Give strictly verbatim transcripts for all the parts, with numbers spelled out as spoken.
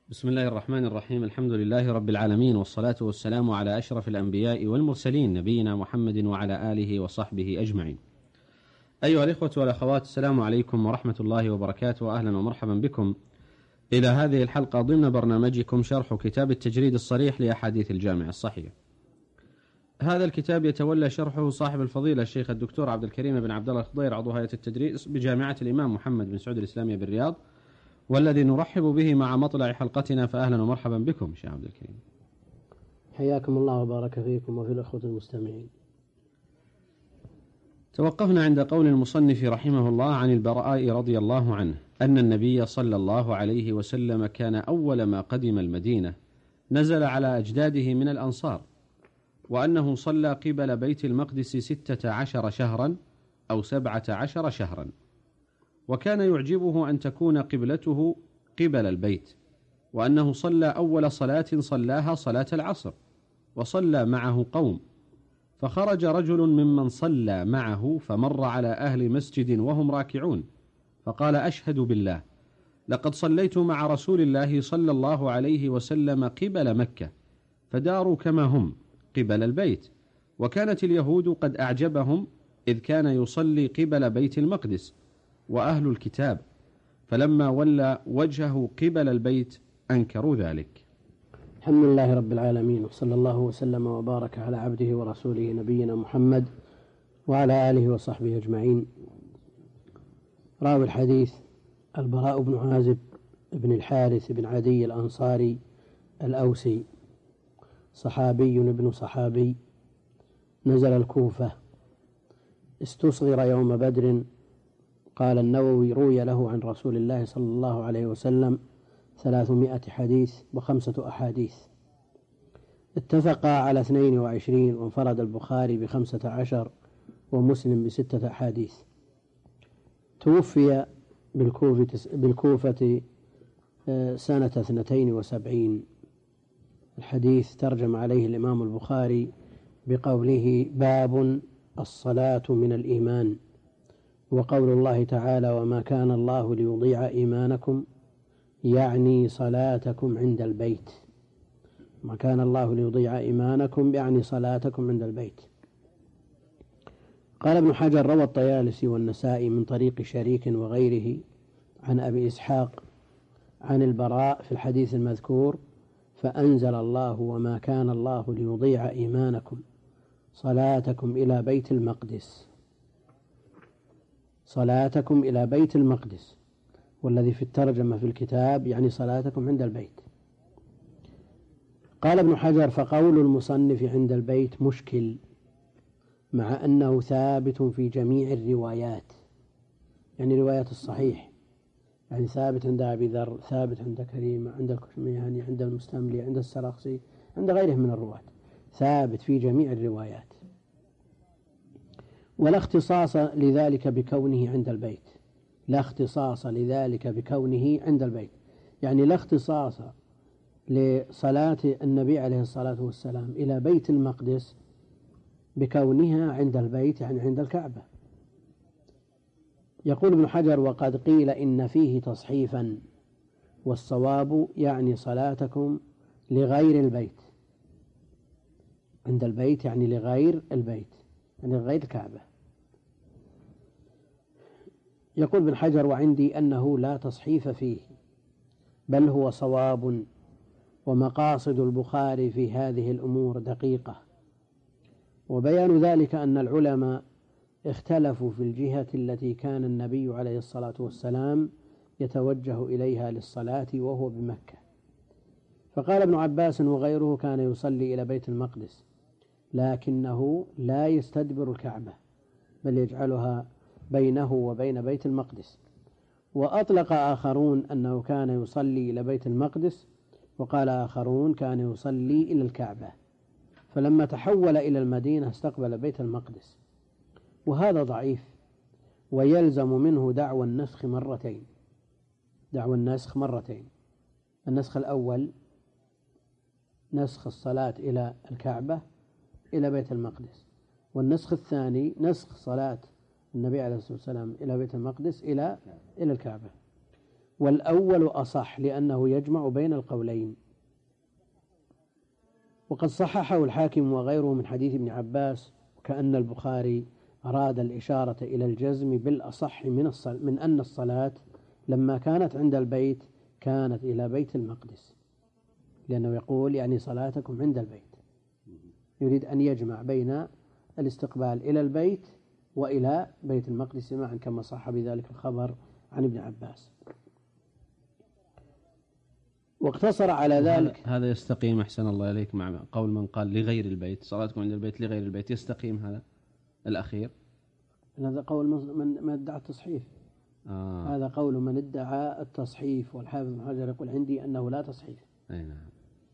بسم الله الرحمن الرحيم. الحمد لله رب العالمين، والصلاة والسلام على أشرف الأنبياء والمرسلين، نبينا محمد وعلى آله وصحبه أجمعين. أيها الإخوة والأخوات، السلام عليكم ورحمة الله وبركاته، وأهلا ومرحبا بكم إلى هذه الحلقة ضمن برنامجكم شرح كتاب التجريد الصريح لأحاديث الجامع الصحيح. هذا الكتاب يتولى شرحه صاحب الفضيلة الشيخ الدكتور عبد الكريم بن عبد الله الخضير، عضو هيئة التدريس بجامعة الإمام محمد بن سعود الإسلامية بالرياض، والذي نرحب به مع مطلع حلقتنا. فأهلا ومرحبا بكم شيخ عبد الكريم. حياكم الله وبارك فيكم وفي الأخوة المستمعين. توقفنا عند قول المصنف رحمه الله عن البراء رضي الله عنه أن النبي صلى الله عليه وسلم كان أول ما قدم المدينة نزل على أجداده من الأنصار، وأنه صلى قبل بيت المقدس ستة عشر شهرا أو سبعة عشر شهرا، وكان يعجبه أن تكون قبلته قبل البيت، وأنه صلى أول صلاة صلاها صلاة العصر، وصلى معه قوم، فخرج رجل ممن صلى معه فمر على أهل مسجد وهم راكعون، فقال: أشهد بالله لقد صليت مع رسول الله صلى الله عليه وسلم قبل مكة، فداروا كما هم قبل البيت. وكانت اليهود قد أعجبهم إذ كان يصلي قبل بيت المقدس وأهل الكتاب، فلما ولى وجهه قبل البيت أنكروا ذلك. الحمد لله رب العالمين، وصلى الله وسلم وبارك على عبده ورسوله نبينا محمد وعلى آله وصحبه أجمعين. راوي الحديث البراء بن عازب بن الحارث بن عدي الأنصاري الأوسي، صحابي ابن صحابي، نزل الكوفة، استصغر يوم بدر. قال النووي: روي له عن رسول الله صلى الله عليه وسلم ثلاثمائة حديث وخمسة أحاديث. اتفقا على اثنين وعشرين، وانفرد البخاري بخمسة عشر ومسلم بستة أحاديث. توفي بالكوفة, بالكوفة سنة اثنتين وسبعين. الحديث ترجم عليه الإمام البخاري بقوله: باب الصلاة من الإيمان. وقول الله تعالى: وما كان الله ليضيع إيمانكم، يعني صلاتكم عند البيت. ما كان الله ليضيع إيمانكم يعني صلاتكم عند البيت. قال ابن حجر: روى الطيالسي والنسائي من طريق شريك وغيره عن أبي إسحاق عن البراء في الحديث المذكور: فأنزل الله: وما كان الله ليضيع إيمانكم صلاتكم إلى بيت المقدس. صلاتكم إلى بيت المقدس، والذي في الترجمة في الكتاب يعني صلاتكم عند البيت. قال ابن حجر: فقول المصنف عند البيت مشكل، مع أنه ثابت في جميع الروايات، يعني روايات الصحيح، يعني ثابت عند أبي ذر، ثابت عند كريم، عند الكشميهاني، عند المستملي، عند السرخسي، عند غيره من الرواة، ثابت في جميع الروايات. ولا اختصاص لذلك بكونه عند البيت، لا اختصاص لذلك بكونه عند البيت، يعني لا اختصاص لصلاة النبي عليه الصلاة والسلام إلى بيت المقدس بكونها عند البيت، يعني عند الكعبة. يقول ابن حجر: وقد قيل إن فيه تصحيفا، والصواب يعني صلاتكم لغير البيت. عند البيت يعني لغير البيت، يعني غير الكعبة. يقول ابن حجر: وعندي أنه لا تصحيف فيه، بل هو صواب، ومقاصد البخاري في هذه الأمور دقيقة. وبيان ذلك أن العلماء اختلفوا في الجهة التي كان النبي عليه الصلاة والسلام يتوجه إليها للصلاة وهو بمكة. فقال ابن عباس وغيره: كان يصلي إلى بيت المقدس، لكنه لا يستدبر الكعبة، بل يجعلها بينه وبين بيت المقدس. وأطلق آخرون أنه كان يصلي إلى بيت المقدس، وقال آخرون كان يصلي إلى الكعبة، فلما تحول إلى المدينة استقبل بيت المقدس. وهذا ضعيف، ويلزم منه دعوى النسخ مرتين. دعوى النسخ مرتين: النسخ الأول نسخ الصلاة إلى الكعبة إلى بيت المقدس، والنسخ الثاني نسخ صلاة النبي عليه الصلاة والسلام إلى بيت المقدس إلى إلى الكعبة. والأول أصح لأنه يجمع بين القولين. وقد صححه الحاكم وغيره من حديث ابن عباس، وكأن البخاري أراد الإشارة إلى الجزم بالأصح من, من أن الصلاة لما كانت عند البيت كانت إلى بيت المقدس، لأنه يقول يعني صلاتكم عند البيت، يريد أن يجمع بين الاستقبال إلى البيت وإلى بيت المقدس معا كما صح بذلك الخبر عن ابن عباس. واقتصر على ذلك. هذا يستقيم أحسن الله إليك مع قول من قال لغير البيت، صلاتكم عند البيت لغير البيت، يستقيم هذا الأخير؟ هذا قول من من ادعى التصحيف. آه. هذا قول من ادعى التصحيف، والحافظ ابن حجر يقول عندي أنه لا تصحيف. أي نعم.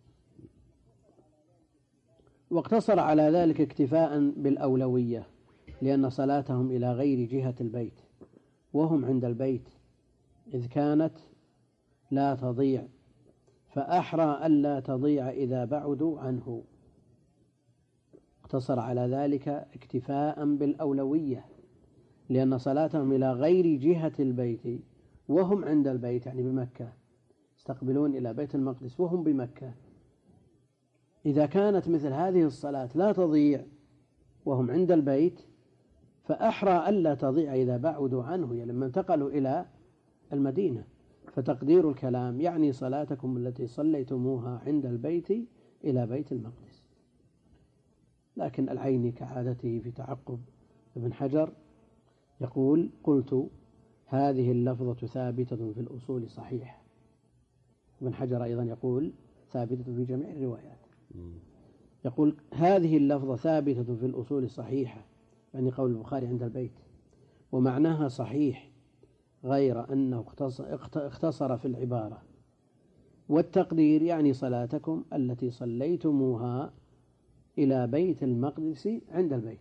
واقتصر على ذلك اكتفاء بالأولوية، لأن صلاتهم إلى غير جهة البيت وهم عند البيت إذ كانت لا تضيع، فأحرى ألا تضيع إذا بعدوا عنه. اقتصر على ذلك اكتفاء بالأولوية، لأن صلاتهم إلى غير جهة البيت وهم عند البيت يعني بمكة، يستقبلون إلى بيت المقدس وهم بمكة، إذا كانت مثل هذه الصلاة لا تضيع وهم عند البيت فأحرى ألا تضيع إذا بعدوا عنه، يعني لما انتقلوا إلى المدينة. فتقدير الكلام يعني صلاتكم التي صليتموها عند البيت إلى بيت المقدس. لكن العيني كعادته في تعقب ابن حجر يقول: قلت هذه اللفظة ثابتة في الأصول صحيحة. ابن حجر أيضا يقول ثابتة في جميع الروايات. يقول هذه اللفظة ثابتة في الأصول صحيحة، يعني قول البخاري عند البيت، ومعناها صحيح، غير أنه اختصر في العبارة. والتقدير يعني صلاتكم التي صليتموها إلى بيت المقدس عند البيت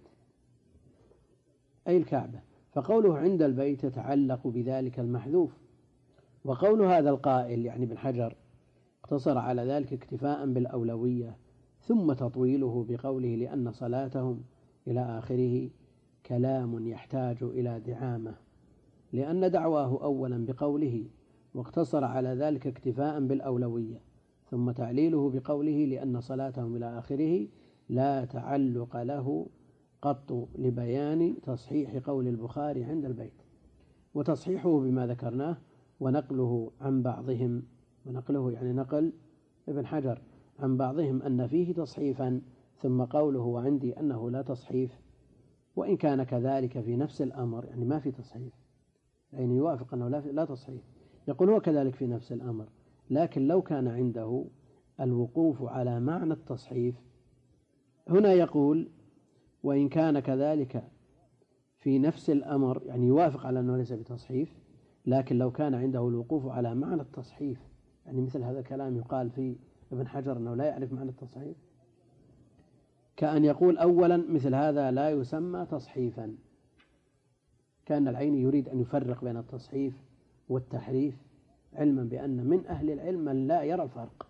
أي الكعبة، فقوله عند البيت يتعلق بذلك المحذوف. وقول هذا القائل يعني ابن حجر اقتصر على ذلك اكتفاء بالأولوية، ثم تطويله بقوله لأن صلاتهم إلى آخره كلام يحتاج إلى دعامة، لأن دعواه أولا بقوله واقتصر على ذلك اكتفاء بالأولوية، ثم تعليله بقوله لأن صلاتهم إلى آخره لا تعلق له قط، لبيان تصحيح قول البخاري عند البيت، وتصحيحه بما ذكرناه، ونقله عن بعضهم، ونقله يعني نقل ابن حجر عن بعضهم أن فيه تصحيفا، ثم قوله وعندي أنه لا تصحيف، وإن كان كذلك في نفس الأمر يعني ما في تصحيف، يعني يوافق أنه لا تصحيف، يقول هو كذلك في نفس الأمر، لكن لو كان عنده الوقوف على معنى التصحيف. هنا يقول وإن كان كذلك في نفس الأمر، يعني يوافق على أنه ليس بتصحيف، لكن لو كان عنده الوقوف على معنى التصحيف، يعني مثل هذا الكلام يقال في ابن حجر أنه لا يعرف معنى التصحيف، كأن يقول أولا مثل هذا لا يسمى تصحيفا، كان العين يريد أن يفرق بين التصحيف والتحريف، علما بأن من أهل العلم من لا يرى الفرق،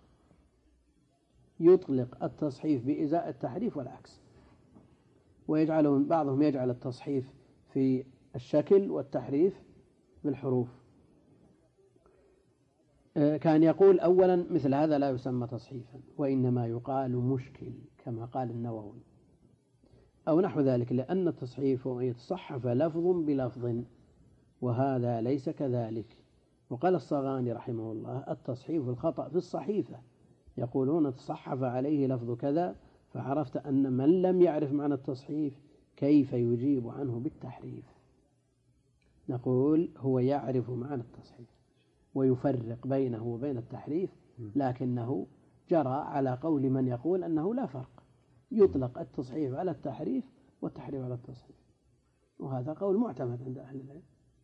يطلق التصحيف بإزاء التحريف والعكس، ويجعلهم بعضهم يجعل التصحيف في الشكل والتحريف بالحروف. كان يقول أولا مثل هذا لا يسمى تصحيفا، وإنما يقال مشكل كما قال النووي أو نحو ذلك، لأن التصحيف هو أن يتصحف لفظ بلفظ، وهذا ليس كذلك. وقال الصغاني رحمه الله التصحيف الخطأ في الصحيفة، يقولون تصحف عليه لفظ كذا، فعرفت أن من لم يعرف معنى التصحيف كيف يجيب عنه بالتحريف. نقول هو يعرف معنى التصحيف ويفرق بينه وبين التحريف، لكنه جرى على قول من يقول أنه لا فرق، يطلق التصحيف على التحريف والتحريف على التصحيف، وهذا قول معتمد عند أهل العلم،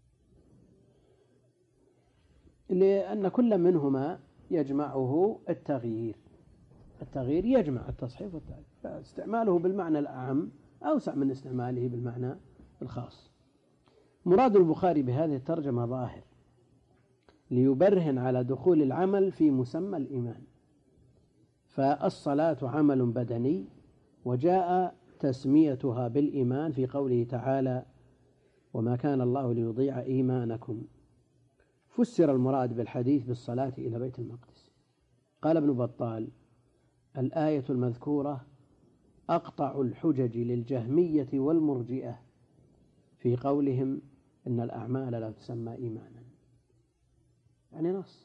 لأن كل منهما يجمعه التغيير، التغيير يجمع التصحيف والتحريف، فاستعماله بالمعنى الأعم أوسع من استعماله بالمعنى الخاص. مراد البخاري بهذه الترجمة ظاهر، ليبرهن على دخول العمل في مسمى الإيمان، فالصلاة عمل بدني، وجاء تسميتها بالإيمان في قوله تعالى وما كان الله ليضيع إيمانكم، فسر المراد بالحديث بالصلاة إلى بيت المقدس. قال ابن بطال: الآية المذكورة أقطع الحجج للجهمية والمرجئة في قولهم إن الأعمال لا تسمى إيمانا، يعني نص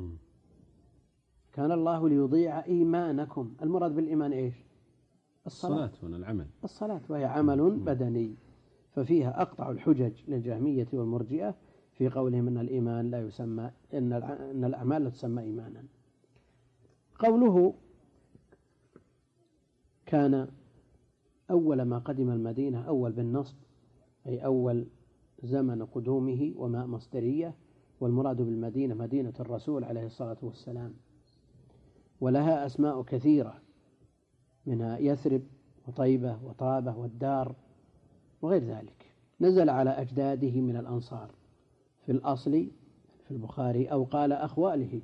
كان الله ليضيع إيمانكم. المراد بالإيمان إيش؟ الصلاة، الصلاة هنا العمل، الصلاة وهي عمل بدني، ففيها أقطع الحجج للجهمية والمرجئة في قولهم إن الإيمان لا يسمى إن إن الأعمال لا تسمى إيمانا. قوله كان أول ما قدم المدينة، أول بالنصب أي أول زمن قدومه، وما مصدرية، والمراد بالمدينة مدينة الرسول عليه الصلاة والسلام، ولها أسماء كثيرة منها يثرب وطيبة وطابة والدار وغير ذلك. نزل على أجداده من الأنصار في الأصل في البخاري، أو قال أخواله،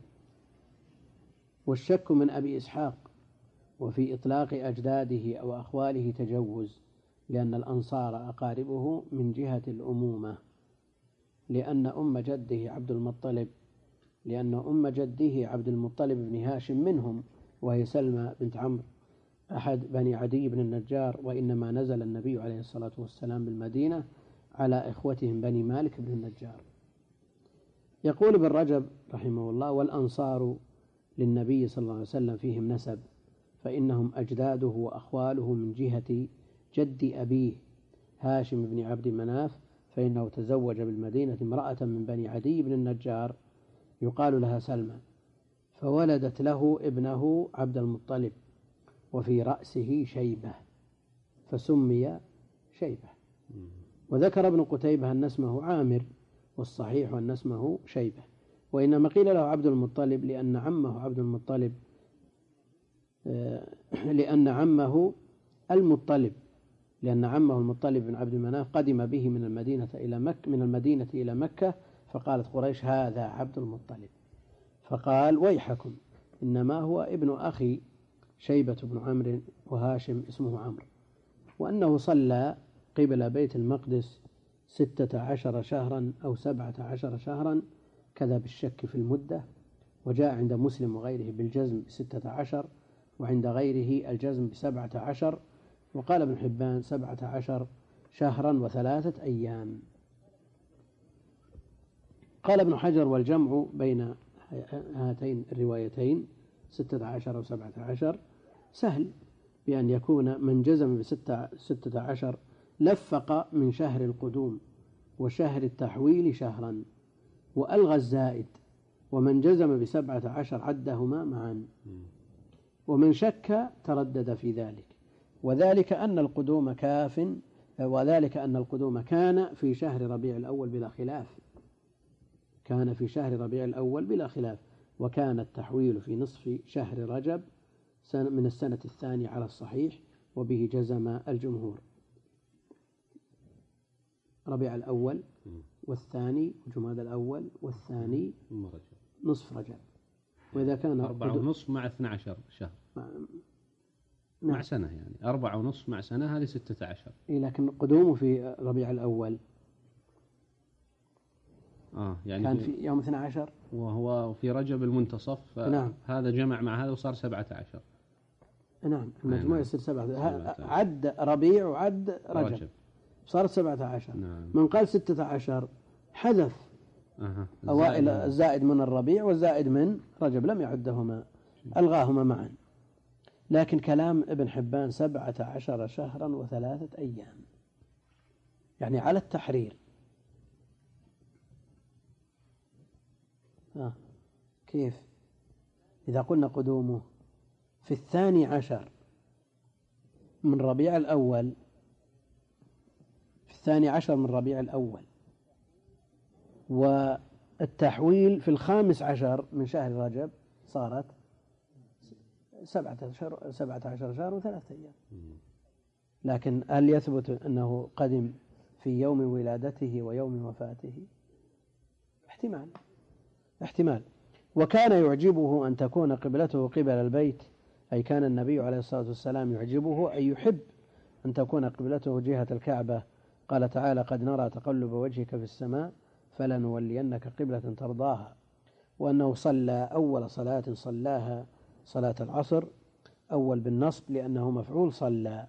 والشك من أبي إسحاق، وفي إطلاق أجداده أو أخواله تجوز، لأن الأنصار أقاربه من جهة الأمومة، لأن أم جده عبد المطلب لأن أم جده عبد المطلب بن هاشم منهم، وهي سلمى بنت عمرو أحد بني عدي بن النجار. وإنما نزل النبي عليه الصلاة والسلام بالمدينة على إخوتهم بني مالك بن النجار. يقول ابن رجب رحمه الله: والأنصار للنبي صلى الله عليه وسلم فيهم نسب، فإنهم أجداده وأخواله من جهة جد أبيه هاشم بن عبد مناف، فإنه تزوج بالمدينة امرأة من بني عدي بن النجار يقال لها سلمى، فولدت له ابنه عبد المطلب، وفي رأسه شيبة فسمي شيبة. وذكر ابن قتيبة أن اسمه عامر، والصحيح أن اسمه شيبة، وإنما قيل له عبد المطلب لأن عمه عبد المطلب لأن عمه المطلب لأن عمه المطلب بن عبد مناف قدم به من المدينة إلى مكة من المدينة إلى مكة، فقالت قريش: هذا عبد المطلب، فقال: ويحكم، إنما هو ابن أخي شيبة بن عمرو، وهاشم اسمه عمرو، وأنه صلى قبل بيت المقدس ستة عشر شهرا أو سبعة عشر شهرا، كذا بالشك في المدة، وجاء عند مسلم وغيره بالجزم بستة عشر، وعند غيره الجزم بسبعة عشر، وقال ابن حبان سبعة عشر شهرا وثلاثة أيام. قال ابن حجر: والجمع بين هاتين الروايتين ستة عشر أو سبعة عشر سهل، بأن يكون من جزم بستة عشر لفق من شهر القدوم وشهر التحويل شهرا، وألغى الزائد، ومن جزم بسبعة عشر عدهما معا، ومن شك تردد في ذلك، وذلك أن القدوم كاف وذلك أن القدوم كان في شهر ربيع الأول بلا خلاف كان في شهر ربيع الأول بلا خلاف وكان التحويل في نصف شهر رجب من السنة الثانية على الصحيح، وبه جزم الجمهور. ربيع الأول والثاني وجماد الأول والثاني نصف رجب، وإذا كان أربعة ونصف مع اثنى عشر شهر مع, نعم. مع سنة، يعني أربعة ونصف مع سنة هذه ستة عشر. إيه، لكن قدومه في ربيع الأول آه يعني كان في يوم اثنى عشر، وهو في رجب المنتصف. نعم. هذا جمع مع هذا وصار سبعة عشر. نعم، المجموع يصير سبعة. عد ربيع وعد رجب, رجب. صارت سبعة عشر. نعم. من قال ستة عشر حذف أه. أوائل الزائد من الربيع والزائد من رجب، لم يعدهما، ألغاهما معا. لكن كلام ابن حبان سبعة عشر شهرا وثلاثة أيام يعني على التحرير. آه. كيف إذا قلنا قدومه في الثاني عشر من ربيع الأول في الثاني عشر من ربيع الأول، والتحويل في الخامس عشر من شهر رجب، صارت سبعة عشر سبعة عشر شهر وثلاثة أيام. لكن هل يثبت أنه قدم في يوم ولادته ويوم وفاته؟ احتمال احتمال وكان يعجبه أن تكون قبلته قبل البيت، أي كان النبي عليه الصلاة والسلام يعجبه أي يحب أن تكون قبلته جهة الكعبة. قال تعالى: قد نرى تقلب وجهك في السماء فلنولينك قبلة ترضاها، وأنه صلى أول صلاة صلاها صلاة العصر، أول بالنصب لأنه مفعول صلى،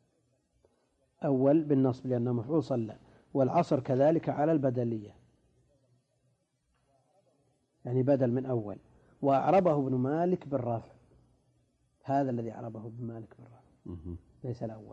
أول بالنصب لأنه مفعول صلى، والعصر كذلك على البدلية يعني بدل من أول. وأعربه ابن مالك بالرفع، هذا الذي أعربه ابن مالك بالرفع ليس الأول.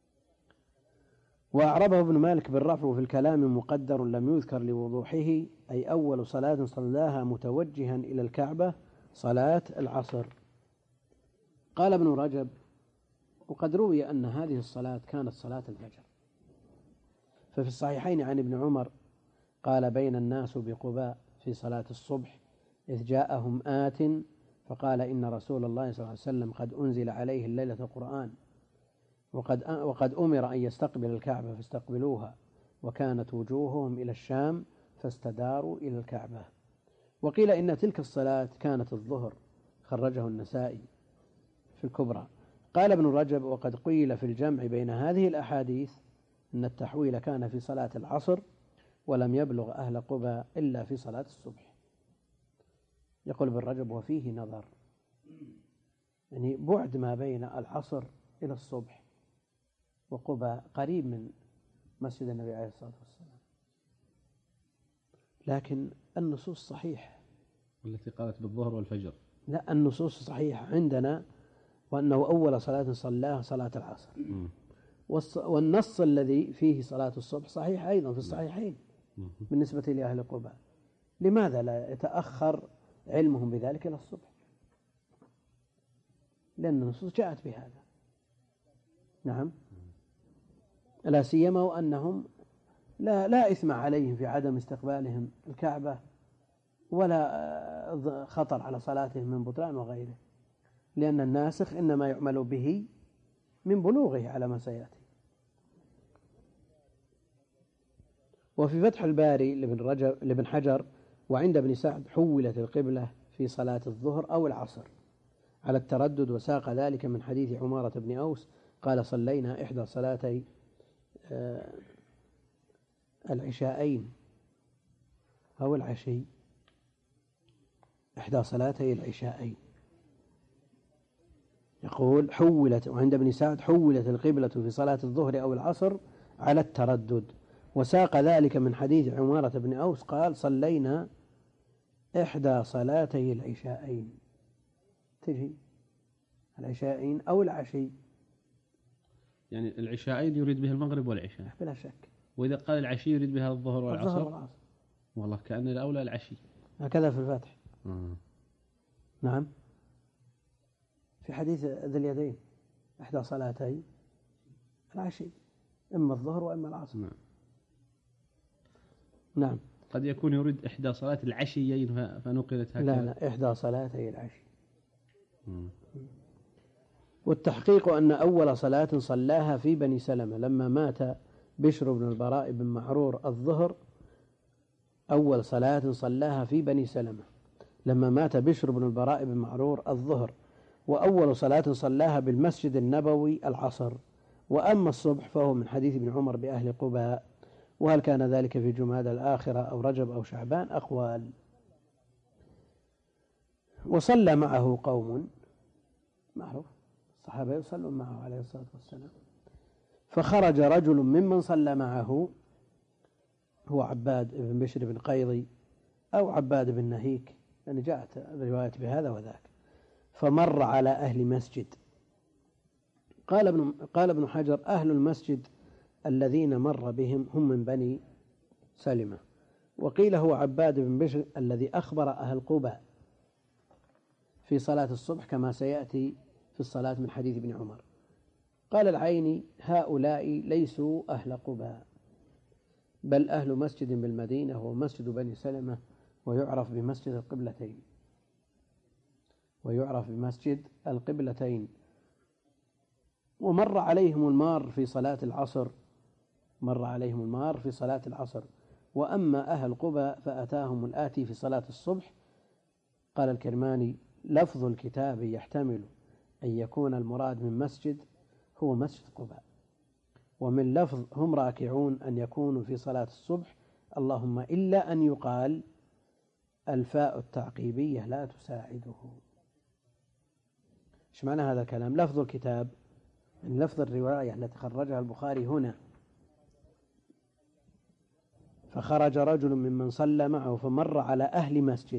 وأعربه ابن مالك بالرفع وفي الكلام مقدر لم يذكر لوضوحه، أي أول صلاة صلاها متوجها إلى الكعبة صلاة العصر. قال ابن رجب: وقد روي أن هذه الصلاة كانت صلاة الفجر، ففي الصحيحين عن ابن عمر قال: بين الناس بقباء في صلاة الصبح إذ جاءهم آت فقال: إن رسول الله صلى الله عليه وسلم قد أنزل عليه الليلة القرآن، وقد وقد أمر أن يستقبل الكعبة فاستقبلوها، وكانت وجوههم إلى الشام فاستداروا إلى الكعبة. وقيل إن تلك الصلاة كانت الظهر، خرجه النسائي في الكبرى. قال ابن رجب: وقد قيل في الجمع بين هذه الأحاديث أن التحويل كان في صلاة العصر، ولم يبلغ أهل قبى إلا في صلاة الصبح. يقول ابن رجب: وفيه نظر، يعني بعد ما بين العصر إلى الصبح، وقبى قريب من مسجد النبي عليه الصلاة والسلام، لكن النصوص صحيحة التي قالت بالظهر والفجر. لا، النصوص صحيحة عندنا، وأنه أول صلاة صلاها صلاة العصر، والنص الذي فيه صلاة الصبح صحيح أيضا في الصحيحين بالنسبة لأهل قبى. لماذا لا يتأخر علمهم بذلك إلى الصبح؟ لأن النصوص جاءت بهذا. نعم، لا سيما وأنهم لا لا إثم عليهم في عدم استقبالهم الكعبة، ولا خطر على صلاتهم من بطلان وغيره، لأن الناسخ إنما يعمل به من بلوغه على ما سيأتي. وفي فتح الباري لابن رجب لابن حجر وعند ابن سعد حولت القبلة في صلاة الظهر أو العصر على التردد، وساق ذلك من حديث عمارة بن أوس قال: صلينا إحدى صلاتي آه العشاءين أو العشي، إحدى صلاتي العشاءين. يقول: حولت، وعند ابن سعد حولت القبلة في صلاة الظهر أو العصر على التردد، وساق ذلك من حديث عمارة بن أوس قال: صلينا إحدى صلاتي العشاءين، تجي العشاءين أو العشي، يعني العشاءين يريد بها المغرب والعشاء بلا شك، وإذا قال العشي يريد بها الظهر والعصر. الظهر والعصر. والله كأن الأولى العشي، هكذا في الفتح. آه. نعم، في حديث ذي اليدين إحدى صلاتي العشي، إما الظهر وإما العصر. نعم. نعم، قد يكون يريد إحدى صلاة العشيين فنقلت هكذا. لا لا، إحدى صلاتي العشي. م. والتحقيق أن أول صلاة صلاها في بني سلمة لما مات بشر بن البراء بن معرور الظهر، أول صلاة صلاها في بني سلمة لما مات بشر بن البراء بن معرور الظهر، وأول صلاة صلاها بالمسجد النبوي العصر. وأما الصبح فهو من حديث ابن عمر بأهل قباء، وهل كان ذلك في جمادى الآخرة أو رجب أو شعبان أقوال. وصلى معه قوم، معروف الصحابة يصلون معه عليه الصلاة والسلام، فخرج رجل ممن صلى معه هو عباد بن بشر بن قيضي أو عباد بن نهيك، يعني جاءت الرواية بهذا وذاك، فمر على أهل مسجد. قال ابن قال ابن حجر: أهل المسجد الذين مر بهم هم من بني سلمة. وقيل هو عباد بن بشر الذي أخبر أهل قباء في صلاة الصبح كما سيأتي في الصلاة من حديث ابن عمر. قال العيني: هؤلاء ليسوا أهل قباء، بل أهل مسجد بالمدينة هو مسجد بني سلمة، ويعرف بمسجد القبلتين ويعرف بمسجد القبلتين ومر عليهم المار في صلاة العصر مر عليهم المار في صلاة العصر. وأما أهل قباء فأتاهم الآتي في صلاة الصبح. قال الكرماني: لفظ الكتاب يحتمل أن يكون المراد من مسجد هو مسجد قباء، ومن لفظ هم راكعون أن يكونوا في صلاة الصبح اللهم إلا أن يقال الفاء التعقيبية لا تساعده. إيش معنى هذا الكلام؟ لفظ الكتاب من لفظ الرواية التي خرجها البخاري هنا، فخرج رجل ممن صلى معه فمر على أهل مسجد،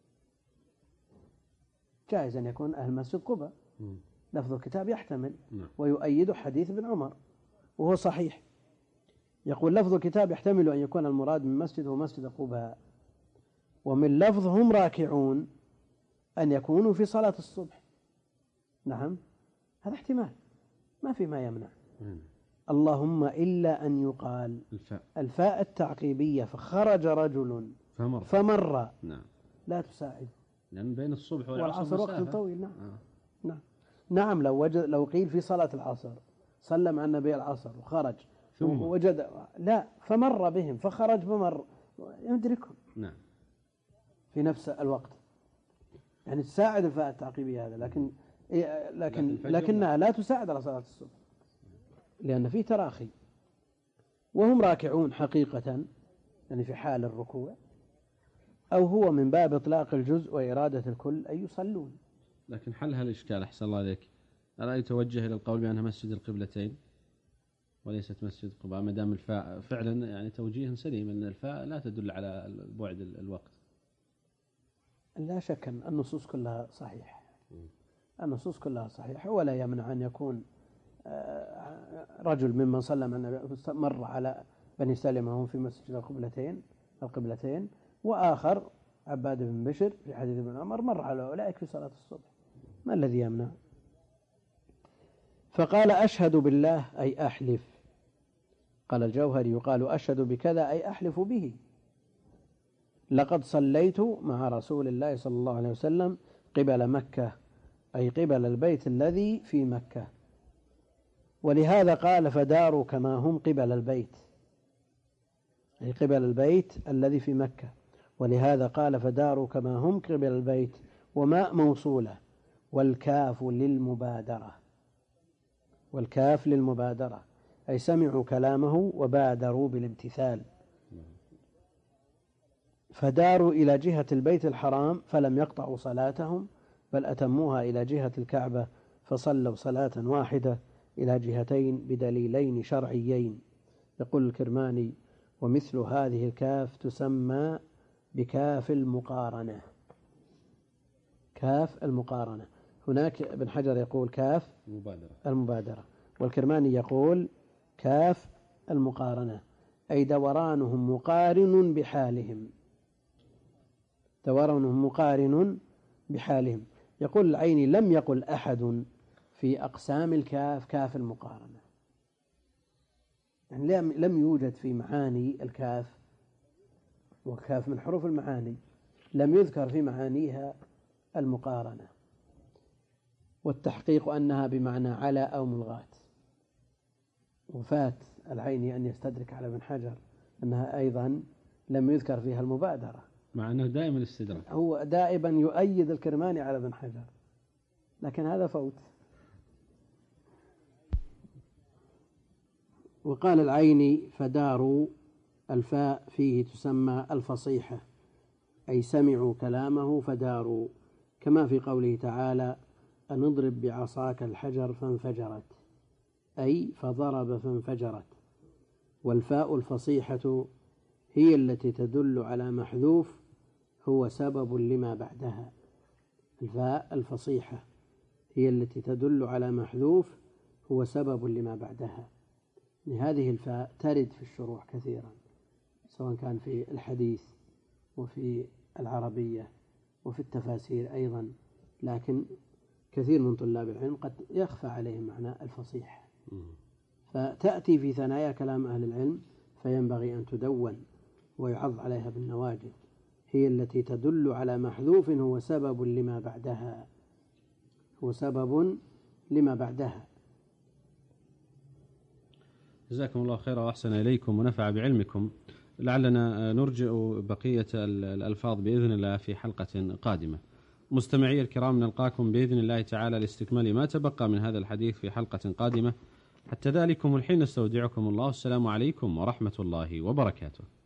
جائز أن يكون أهل مسجد قباء، لفظ الكتاب يحتمل ويؤيد حديث ابن عمر وهو صحيح. يقول لفظ الكتاب يحتمل أن يكون المراد من مسجد هو مسجد قباء، ومن لفظ هم راكعون أن يكونوا في صلاة الصبح. نعم، هذا احتمال، ما في ما يمنع. اللهم إلا أن يقال الفاء, الفاء التعقيبية فخرج رجل فمر, فمر نعم. لا تساعد، لأن بين الصبح والعصر وقت طويل. نعم. آه. نعم نعم لو وجد لو قيل في صلاة العصر صلى مع النبي العصر وخرج ثم وجد لا فمر بهم فخرج فمر يدركهم نعم في نفس الوقت، يعني تساعد الفاء التعقيبية هذا، لكن لكن لكنها لا تساعد على صلاة الصبح لأن فيه تراخي. وهم راكعون حقيقة يعني في حال الركوع، أو هو من باب إطلاق الجزء وإرادة الكل أي يصلون. لكن حل هالإشكال أحسن الله عليك، ألا يتوجه إلى القول بأنها مسجد القبلتين وليست مسجد قباء، ما دام الفاء فعلا يعني توجيه سليم أن الفاء لا تدل على بعد الوقت. لا شك أن النصوص كلها صحيحة، النصوص كلها صحيحة، ولا يمنع أن يكون رجل ممن صلى مر على بني سلمة هم في مسجد القبلتين القبلتين وآخر عباد بن بشر في حديث ابن عمر مر على أولئك في صلاة الصبح، ما الذي يمنع؟ فقال أشهد بالله أي أحلف. قال الجوهري يقال أشهد بكذا أي أحلف به. لقد صليت مع رسول الله صلى الله عليه وسلم قبل مكة أي قبل البيت الذي في مكة، ولهذا قال فداروا كما هم قبل البيت أي قبل البيت الذي في مكة، ولهذا قال فداروا كما هم قبل البيت. وماء موصولة، والكاف للمبادرة، والكاف للمبادرة أي سمعوا كلامه وبادروا بالامتثال. فداروا إلى جهة البيت الحرام فلم يقطعوا صلاتهم بل أتموها إلى جهة الكعبة، فصلوا صلاة واحدة إلى جهتين بدليلين شرعيين. يقول الكرماني ومثل هذه الكاف تسمى بكاف المقارنة. كاف المقارنة، هناك ابن حجر يقول كاف المبادرة, المبادرة والكرماني يقول كاف المقارنة أي دورانهم مقارن بحالهم، دورانهم مقارن بحالهم. يقول العيني لم يقل أحد في أقسام الكاف كاف المقارنة، يعني لم يوجد في معاني الكاف، وكاف من حروف المعاني، لم يذكر في معانيها المقارنة، والتحقيق أنها بمعنى على أو ملغاة. وفات العيني أن يستدرك على ابن حجر أنها أيضا لم يذكر فيها المبادرة، مع أنه دائما الاستدراك، هو دائما يؤيد الكرماني على ابن حجر، لكن هذا فوت. وقال العيني فداروا الفاء فيه تسمى الفصيحة أي سمعوا كلامه فداروا، كما في قوله تعالى أن اضرب بعصاك الحجر فانفجرت أي فضرب فانفجرت. والفاء الفصيحة هي التي تدل على محذوف هو سبب لما بعدها. الفاء الفصيحة هي التي تدل على محذوف هو سبب لما بعدها. هذه الفاء ترد في الشروح كثيرا، سواء كان في الحديث وفي العربية وفي التفاسير أيضا، لكن كثير من طلاب العلم قد يخفى عليهم معنى الفصيح، فتأتي في ثنايا كلام أهل العلم فينبغي أن تدون ويعض عليها بالنواجذ. هي التي تدل على محذوف هو سبب لما بعدها، هو سبب لما بعدها. جزاكم الله خيرا وأحسن إليكم ونفع بعلمكم. لعلنا نرجئ بقية الألفاظ بإذن الله في حلقة قادمة. مستمعي الكرام، نلقاكم بإذن الله تعالى لاستكمال ما تبقى من هذا الحديث في حلقة قادمة. حتى ذلكم الحين نستودعكم الله، السلام عليكم ورحمة الله وبركاته.